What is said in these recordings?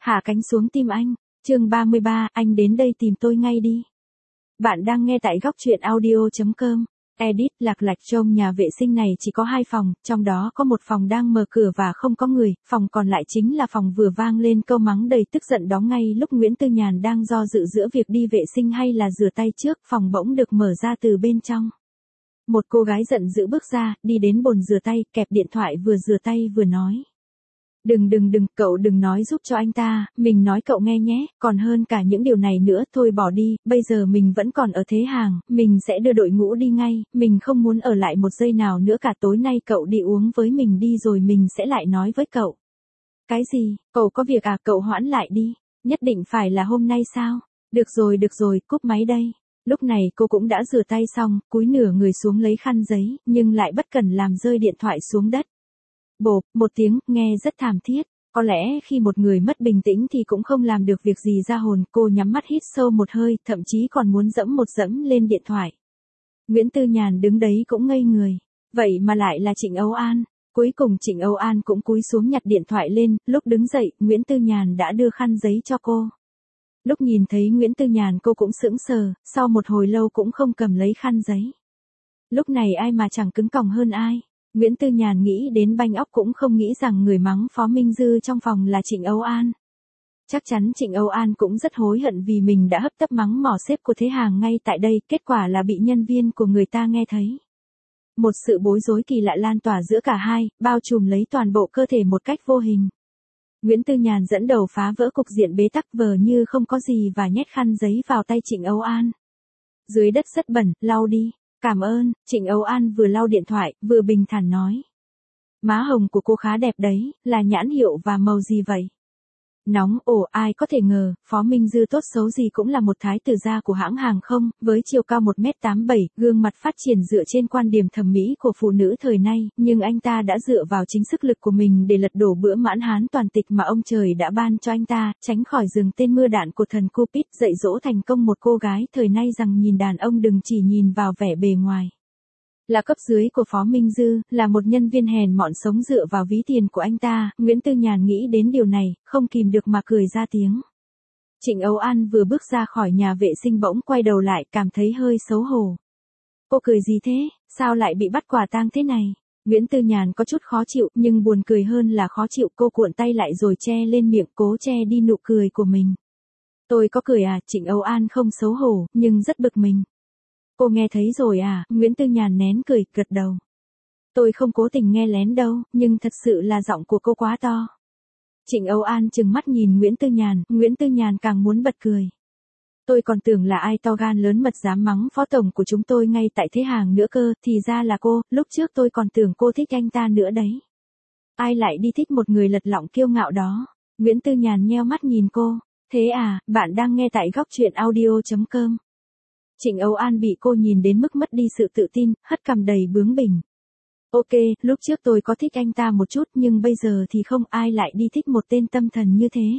Hạ cánh xuống tim anh. Chương 33, anh đến đây tìm tôi ngay đi. Bạn đang nghe tại góc truyện audio.com. Edit, Lạc Lạch. Trong nhà vệ sinh này chỉ có 2 phòng, trong đó có một phòng đang mở cửa và không có người, phòng còn lại chính là phòng vừa vang lên câu mắng đầy tức giận đó ngay lúc Nguyễn Tư Nhàn đang do dự giữa việc đi vệ sinh hay là rửa tay trước, phòng bỗng được mở ra từ bên trong. Một cô gái giận dữ bước ra, đi đến bồn rửa tay, kẹp điện thoại vừa rửa tay vừa nói. Đừng, cậu đừng nói giúp cho anh ta, mình nói cậu nghe nhé, còn hơn cả những điều này nữa, thôi bỏ đi, bây giờ mình vẫn còn ở thế hàng, mình sẽ đưa đội ngũ đi ngay, mình không muốn ở lại một giây nào nữa cả, tối nay cậu đi uống với mình đi rồi mình sẽ lại nói với cậu. Cái gì, cậu có việc à, cậu hoãn lại đi, nhất định phải là hôm nay sao? Được rồi, cúp máy đây. Lúc này cô cũng đã rửa tay xong, cúi nửa người xuống lấy khăn giấy, nhưng lại bất cẩn làm rơi điện thoại xuống đất. Bộp, một tiếng, nghe rất thảm thiết. Có lẽ khi một người mất bình tĩnh thì cũng không làm được việc gì ra hồn, cô nhắm mắt hít sâu một hơi, thậm chí còn muốn dẫm một dẫm lên điện thoại. Nguyễn Tư Nhàn đứng đấy cũng ngây người. Vậy mà lại là Trịnh Âu An. Cuối cùng Trịnh Âu An cũng cúi xuống nhặt điện thoại lên, lúc đứng dậy, Nguyễn Tư Nhàn đã đưa khăn giấy cho cô. Lúc nhìn thấy Nguyễn Tư Nhàn cô cũng sững sờ, sau một hồi lâu cũng không cầm lấy khăn giấy. Lúc này ai mà chẳng cứng còng hơn ai. Nguyễn Tư Nhàn nghĩ đến banh óc cũng không nghĩ rằng người mắng Phó Minh Dư trong phòng là Trịnh Âu An. Chắc chắn Trịnh Âu An cũng rất hối hận vì mình đã hấp tấp mắng mỏ sếp của thế hàng ngay tại đây, kết quả là bị nhân viên của người ta nghe thấy. Một sự bối rối kỳ lạ lan tỏa giữa cả hai, bao trùm lấy toàn bộ cơ thể một cách vô hình. Nguyễn Tư Nhàn dẫn đầu phá vỡ cục diện bế tắc vờ như không có gì và nhét khăn giấy vào tay Trịnh Âu An. Dưới đất rất bẩn, lau đi. Cảm ơn, Trịnh Âu An vừa lau điện thoại, vừa bình thản nói. Má hồng của cô khá đẹp đấy, là nhãn hiệu và màu gì vậy? Nóng, ai có thể ngờ, Phó Minh Dư tốt xấu gì cũng là một thái tử gia của hãng hàng không, với chiều cao 1m87, gương mặt phát triển dựa trên quan điểm thẩm mỹ của phụ nữ thời nay, nhưng anh ta đã dựa vào chính sức lực của mình để lật đổ bữa mãn hán toàn tịch mà ông trời đã ban cho anh ta, tránh khỏi rừng tên mưa đạn của thần Cupid, dạy dỗ thành công một cô gái thời nay rằng nhìn đàn ông đừng chỉ nhìn vào vẻ bề ngoài. Là cấp dưới của Phó Minh Dư, là một nhân viên hèn mọn sống dựa vào ví tiền của anh ta, Nguyễn Tư Nhàn nghĩ đến điều này, không kìm được mà cười ra tiếng. Trịnh Âu An vừa bước ra khỏi nhà vệ sinh bỗng quay đầu lại, cảm thấy hơi xấu hổ. Cô cười gì thế, sao lại bị bắt quả tang thế này? Nguyễn Tư Nhàn có chút khó chịu, nhưng buồn cười hơn là khó chịu, cô cuộn tay lại rồi che lên miệng, cố che đi nụ cười của mình. Tôi có cười à? Trịnh Âu An không xấu hổ, nhưng rất bực mình. Cô nghe thấy rồi à? Nguyễn Tư Nhàn nén cười, gật đầu. Tôi không cố tình nghe lén đâu, nhưng thật sự là giọng của cô quá to. Trịnh Âu An trừng mắt nhìn Nguyễn Tư Nhàn càng muốn bật cười. Tôi còn tưởng là ai to gan lớn mật dám mắng phó tổng của chúng tôi ngay tại thế hàng nữa cơ, thì ra là cô, lúc trước tôi còn tưởng cô thích anh ta nữa đấy. Ai lại đi thích một người lật lọng kiêu ngạo đó? Nguyễn Tư Nhàn nheo mắt nhìn cô. Thế à, bạn đang nghe tại góc truyện audio.com. Trịnh Âu An bị cô nhìn đến mức mất đi sự tự tin, hất cằm đầy bướng bỉnh. Ok, lúc trước tôi có thích anh ta một chút nhưng bây giờ thì không, ai lại đi thích một tên tâm thần như thế.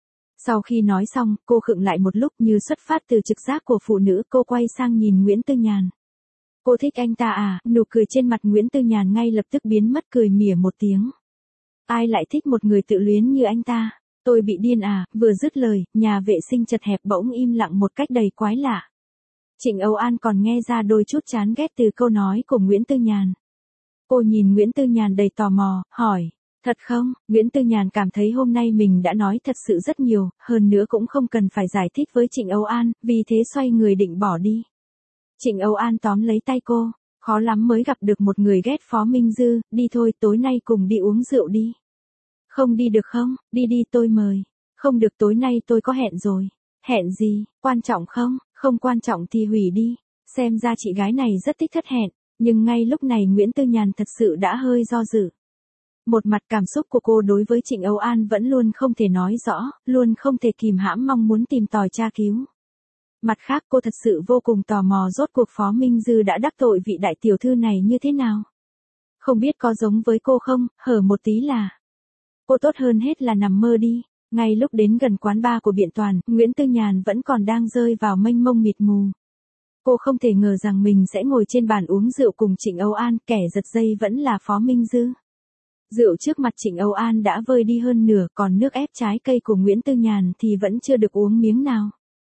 Sau khi nói xong, cô khựng lại một lúc như xuất phát từ trực giác của phụ nữ, cô quay sang nhìn Nguyễn Tư Nhàn. Cô thích anh ta à? Nụ cười trên mặt Nguyễn Tư Nhàn ngay lập tức biến mất, cười mỉa một tiếng. Ai lại thích một người tự luyến như anh ta? Tôi bị điên à? Vừa dứt lời, nhà vệ sinh chật hẹp bỗng im lặng một cách đầy quái lạ. Trịnh Âu An còn nghe ra đôi chút chán ghét từ câu nói của Nguyễn Tư Nhàn. Cô nhìn Nguyễn Tư Nhàn đầy tò mò, hỏi, thật không? Nguyễn Tư Nhàn cảm thấy hôm nay mình đã nói thật sự rất nhiều, hơn nữa cũng không cần phải giải thích với Trịnh Âu An, vì thế xoay người định bỏ đi. Trịnh Âu An tóm lấy tay cô, khó lắm mới gặp được một người ghét Phó Minh Dư, đi thôi, tối nay cùng đi uống rượu đi. Không đi được không? Đi tôi mời. Không được, tối nay tôi có hẹn rồi. Hẹn gì? Quan trọng không? Không quan trọng thì hủy đi. Xem ra chị gái này rất thích thất hẹn, nhưng ngay lúc này Nguyễn Tư Nhàn thật sự đã hơi do dự. Một mặt cảm xúc của cô đối với Trịnh Âu An vẫn luôn không thể nói rõ, luôn không thể kìm hãm mong muốn tìm tòi tra cứu. Mặt khác cô thật sự vô cùng tò mò rốt cuộc Phó Minh Dư đã đắc tội vị đại tiểu thư này như thế nào. Không biết có giống với cô không, hở một tí là. Cô tốt hơn hết là nằm mơ đi. Ngay lúc đến gần quán bar của Biện Toàn, Nguyễn Tư Nhàn vẫn còn đang rơi vào mênh mông mịt mù. Cô không thể ngờ rằng mình sẽ ngồi trên bàn uống rượu cùng Trịnh Âu An, kẻ giật dây vẫn là Phó Minh Dư. Rượu trước mặt Trịnh Âu An đã vơi đi hơn nửa, còn nước ép trái cây của Nguyễn Tư Nhàn thì vẫn chưa được uống miếng nào.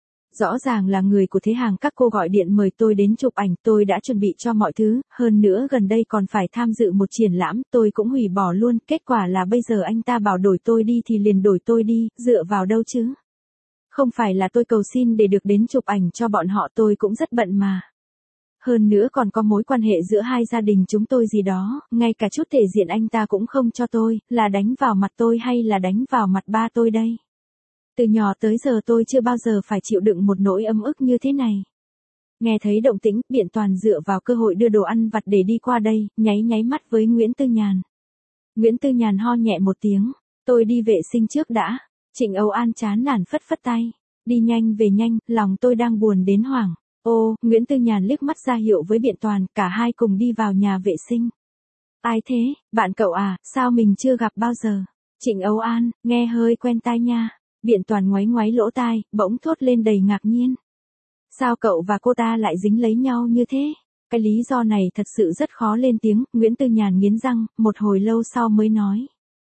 Rõ ràng là người của thế hàng các cô gọi điện mời tôi đến chụp ảnh, tôi đã chuẩn bị cho mọi thứ, hơn nữa gần đây còn phải tham dự một triển lãm, tôi cũng hủy bỏ luôn, kết quả là bây giờ anh ta bảo đổi tôi đi thì liền đổi tôi đi, dựa vào đâu chứ? Không phải là tôi cầu xin để được đến chụp ảnh cho bọn họ, tôi cũng rất bận mà. Hơn nữa còn có mối quan hệ giữa hai gia đình chúng tôi gì đó, ngay cả chút thể diện anh ta cũng không cho tôi, là đánh vào mặt tôi hay là đánh vào mặt ba tôi đây? Từ nhỏ tới giờ tôi chưa bao giờ phải chịu đựng một nỗi ấm ức như thế này. Nghe thấy động tĩnh, Biện Toàn dựa vào cơ hội đưa đồ ăn vặt để đi qua đây, nháy nháy mắt với Nguyễn Tư Nhàn. Nguyễn Tư Nhàn ho nhẹ một tiếng, tôi đi vệ sinh trước đã. Trịnh Âu An chán nản phất phất tay, đi nhanh về nhanh, lòng tôi đang buồn đến hoảng. Ô, Nguyễn Tư Nhàn liếc mắt ra hiệu với Biện Toàn, cả hai cùng đi vào nhà vệ sinh. Ai thế, bạn cậu à, sao mình chưa gặp bao giờ? Trịnh Âu An, nghe hơi quen tai nha. Biện Toàn ngoáy ngoáy lỗ tai, bỗng thốt lên đầy ngạc nhiên. Sao cậu và cô ta lại dính lấy nhau như thế? Cái lý do này thật sự rất khó lên tiếng, Nguyễn Tư Nhàn nghiến răng, một hồi lâu sau mới nói.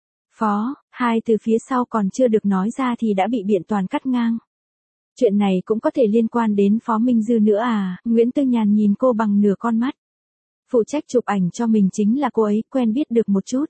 Phó, hai từ phía sau còn chưa được nói ra thì đã bị Biện Toàn cắt ngang. Chuyện này cũng có thể liên quan đến Phó Minh Dư nữa à? Nguyễn Tư Nhàn nhìn cô bằng nửa con mắt. Phụ trách chụp ảnh cho mình chính là cô ấy, quen biết được một chút.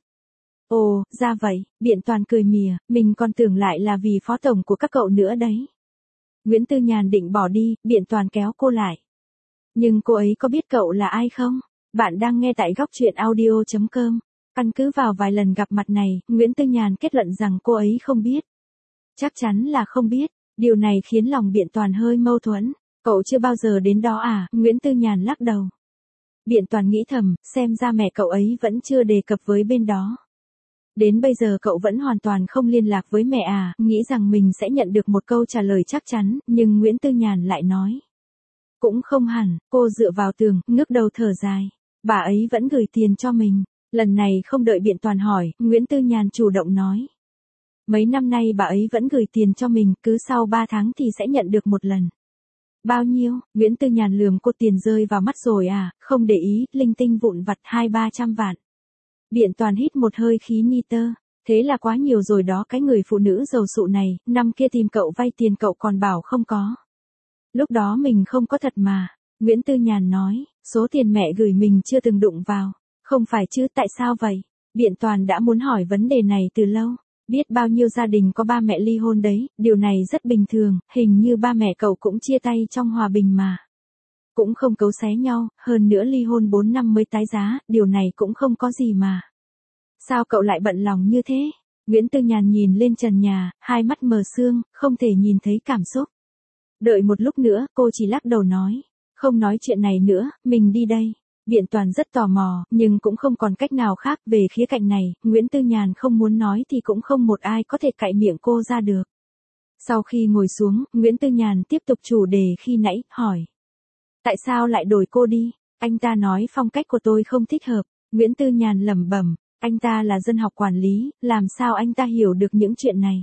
Ồ, ra vậy, Biện Toàn cười mỉa, mình còn tưởng lại là vì phó tổng của các cậu nữa đấy. Nguyễn Tư Nhàn định bỏ đi, Biện Toàn kéo cô lại. Nhưng cô ấy có biết cậu là ai không? Bạn đang nghe tại góc truyện audio.com. Căn cứ vào vài lần gặp mặt này, Nguyễn Tư Nhàn kết luận rằng cô ấy không biết. Chắc chắn là không biết, điều này khiến lòng Biện Toàn hơi mâu thuẫn. Cậu chưa bao giờ đến đó à? Nguyễn Tư Nhàn lắc đầu. Biện Toàn nghĩ thầm, xem ra mẹ cậu ấy vẫn chưa đề cập với bên đó. Đến bây giờ cậu vẫn hoàn toàn không liên lạc với mẹ à, nghĩ rằng mình sẽ nhận được một câu trả lời chắc chắn, nhưng Nguyễn Tư Nhàn lại nói. Cũng không hẳn, cô dựa vào tường, ngước đầu thở dài. Bà ấy vẫn gửi tiền cho mình. Lần này không đợi Biện Toàn hỏi, Nguyễn Tư Nhàn chủ động nói. Mấy năm nay bà ấy vẫn gửi tiền cho mình, cứ sau 3 tháng thì sẽ nhận được một lần. Bao nhiêu? Nguyễn Tư Nhàn lườm cô, tiền rơi vào mắt rồi à, không để ý, linh tinh vụn vặt 200-300 vạn. Biện Toàn hít một hơi khí nitơ, thế là quá nhiều rồi đó, cái người phụ nữ giàu sụ này, năm kia tìm cậu vay tiền cậu còn bảo không có. Lúc đó mình không có thật mà. Nguyễn Tư Nhàn nói, số tiền mẹ gửi mình chưa từng đụng vào. Không phải chứ, tại sao vậy? Biện Toàn đã muốn hỏi vấn đề này từ lâu. Biết bao nhiêu gia đình có ba mẹ ly hôn đấy, điều này rất bình thường, hình như ba mẹ cậu cũng chia tay trong hòa bình mà. Cũng không cấu xé nhau, hơn nữa ly hôn 4 năm mới tái giá, điều này cũng không có gì mà. Sao cậu lại bận lòng như thế? Nguyễn Tư Nhàn nhìn lên trần nhà, hai mắt mờ sương, không thể nhìn thấy cảm xúc. Đợi một lúc nữa, cô chỉ lắc đầu nói. Không nói chuyện này nữa, mình đi đây. Biện Toàn rất tò mò, nhưng cũng không còn cách nào khác. Về khía cạnh này, Nguyễn Tư Nhàn không muốn nói thì cũng không một ai có thể cạy miệng cô ra được. Sau khi ngồi xuống, Nguyễn Tư Nhàn tiếp tục chủ đề khi nãy, hỏi. Tại sao lại đổi cô đi? Anh ta nói phong cách của tôi không thích hợp. Nguyễn Tư Nhàn lẩm bẩm, anh ta là dân học quản lý, làm sao anh ta hiểu được những chuyện này?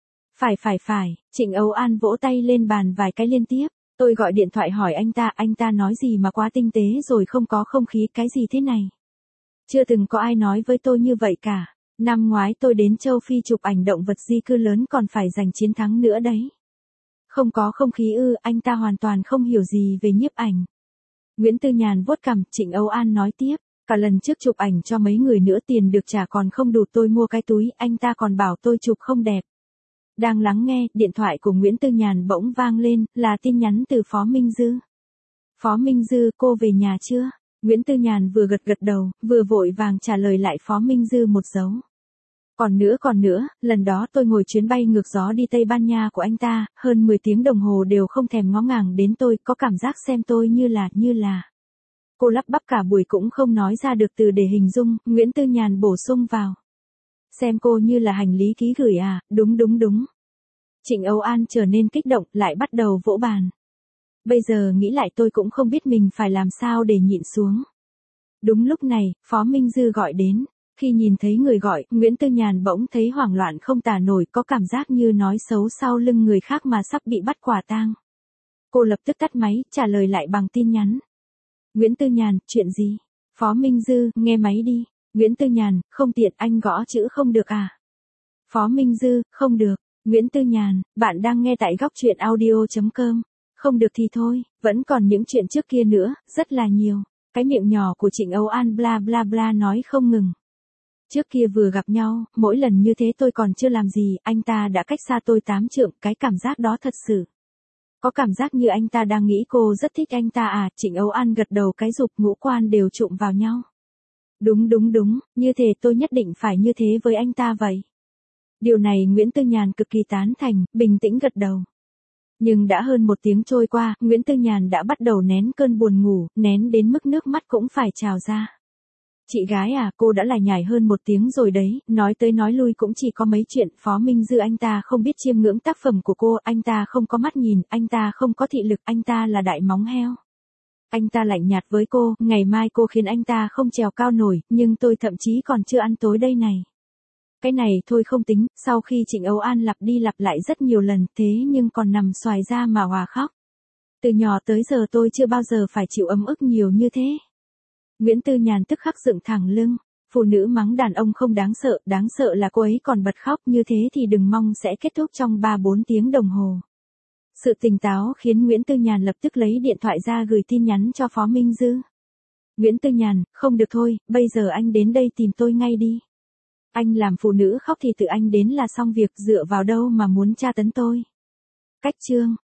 Phải, Trịnh Âu An vỗ tay lên bàn vài cái liên tiếp. Tôi gọi điện thoại hỏi anh ta nói gì mà quá tinh tế rồi, không có không khí, cái gì thế này? Chưa từng có ai nói với tôi như vậy cả. Năm ngoái tôi đến châu Phi chụp ảnh động vật di cư lớn còn phải giành chiến thắng nữa đấy. Không có không khí ư? Anh ta hoàn toàn không hiểu gì về nhiếp ảnh. Nguyễn Tư Nhàn vuốt cằm, Trịnh Âu An nói tiếp. Cả lần trước chụp ảnh cho mấy người nữa tiền được trả còn không đủ, tôi mua cái túi, anh ta còn bảo tôi chụp không đẹp. Đang lắng nghe, điện thoại của Nguyễn Tư Nhàn bỗng vang lên, là tin nhắn từ Phó Minh Dư. Phó Minh Dư, cô về nhà chưa? Nguyễn Tư Nhàn vừa gật đầu, vừa vội vàng trả lời lại Phó Minh Dư một dấu. Còn nữa, lần đó tôi ngồi chuyến bay ngược gió đi Tây Ban Nha của anh ta, hơn 10 tiếng đồng hồ đều không thèm ngó ngàng đến tôi, có cảm giác xem tôi như là. Cô lắp bắp cả buổi cũng không nói ra được từ để hình dung, Nguyễn Tư Nhàn bổ sung vào. Xem cô như là hành lý ký gửi à, đúng. Trịnh Âu An trở nên kích động, lại bắt đầu vỗ bàn. Bây giờ nghĩ lại tôi cũng không biết mình phải làm sao để nhịn xuống. Đúng lúc này, Phó Minh Dư gọi đến. Khi nhìn thấy người gọi, Nguyễn Tư Nhàn bỗng thấy hoảng loạn không tả nổi, có cảm giác như nói xấu sau lưng người khác mà sắp bị bắt quả tang. Cô lập tức tắt máy, trả lời lại bằng tin nhắn. Nguyễn Tư Nhàn, chuyện gì? Phó Minh Dư, nghe máy đi. Nguyễn Tư Nhàn, không tiện anh gõ chữ không được à? Phó Minh Dư, không được. Nguyễn Tư Nhàn, bạn đang nghe tại góc truyện audio.com. Không được thì thôi, vẫn còn những chuyện trước kia nữa, rất là nhiều. Cái miệng nhỏ của Trịnh Âu An bla bla bla nói không ngừng. Trước kia vừa gặp nhau, mỗi lần như thế tôi còn chưa làm gì, anh ta đã cách xa tôi 8 trượng, cái cảm giác đó thật sự. Có cảm giác như anh ta đang nghĩ cô rất thích anh ta à, Trịnh Âu An gật đầu cái rụp, ngũ quan đều trụm vào nhau. Đúng, như thế tôi nhất định phải như thế với anh ta vậy. Điều này Nguyễn Tư Nhàn cực kỳ tán thành, bình tĩnh gật đầu. Nhưng đã hơn 1 tiếng trôi qua, Nguyễn Tư Nhàn đã bắt đầu nén cơn buồn ngủ, nén đến mức nước mắt cũng phải trào ra. Chị gái à, cô đã lải nhải hơn 1 tiếng rồi đấy, nói tới nói lui cũng chỉ có mấy chuyện. Phó Minh Dư anh ta không biết chiêm ngưỡng tác phẩm của cô, anh ta không có mắt nhìn, anh ta không có thị lực, anh ta là đại móng heo. Anh ta lạnh nhạt với cô, ngày mai cô khiến anh ta không trèo cao nổi, nhưng tôi thậm chí còn chưa ăn tối đây này. Cái này thôi không tính, sau khi Trịnh Âu An lặp đi lặp lại rất nhiều lần, thế nhưng còn nằm xoài ra mà hòa khóc. Từ nhỏ tới giờ tôi chưa bao giờ phải chịu ấm ức nhiều như thế. Nguyễn Tư Nhàn tức khắc dựng thẳng lưng, phụ nữ mắng đàn ông không đáng sợ là cô ấy còn bật khóc, như thế thì đừng mong sẽ kết thúc trong 3-4 tiếng đồng hồ. Sự tỉnh táo khiến Nguyễn Tư Nhàn lập tức lấy điện thoại ra gửi tin nhắn cho Phó Minh Dư. Nguyễn Tư Nhàn, không được thôi, bây giờ anh đến đây tìm tôi ngay đi. Anh làm phụ nữ khóc thì tự anh đến là xong việc, dựa vào đâu mà muốn tra tấn tôi. Cách chương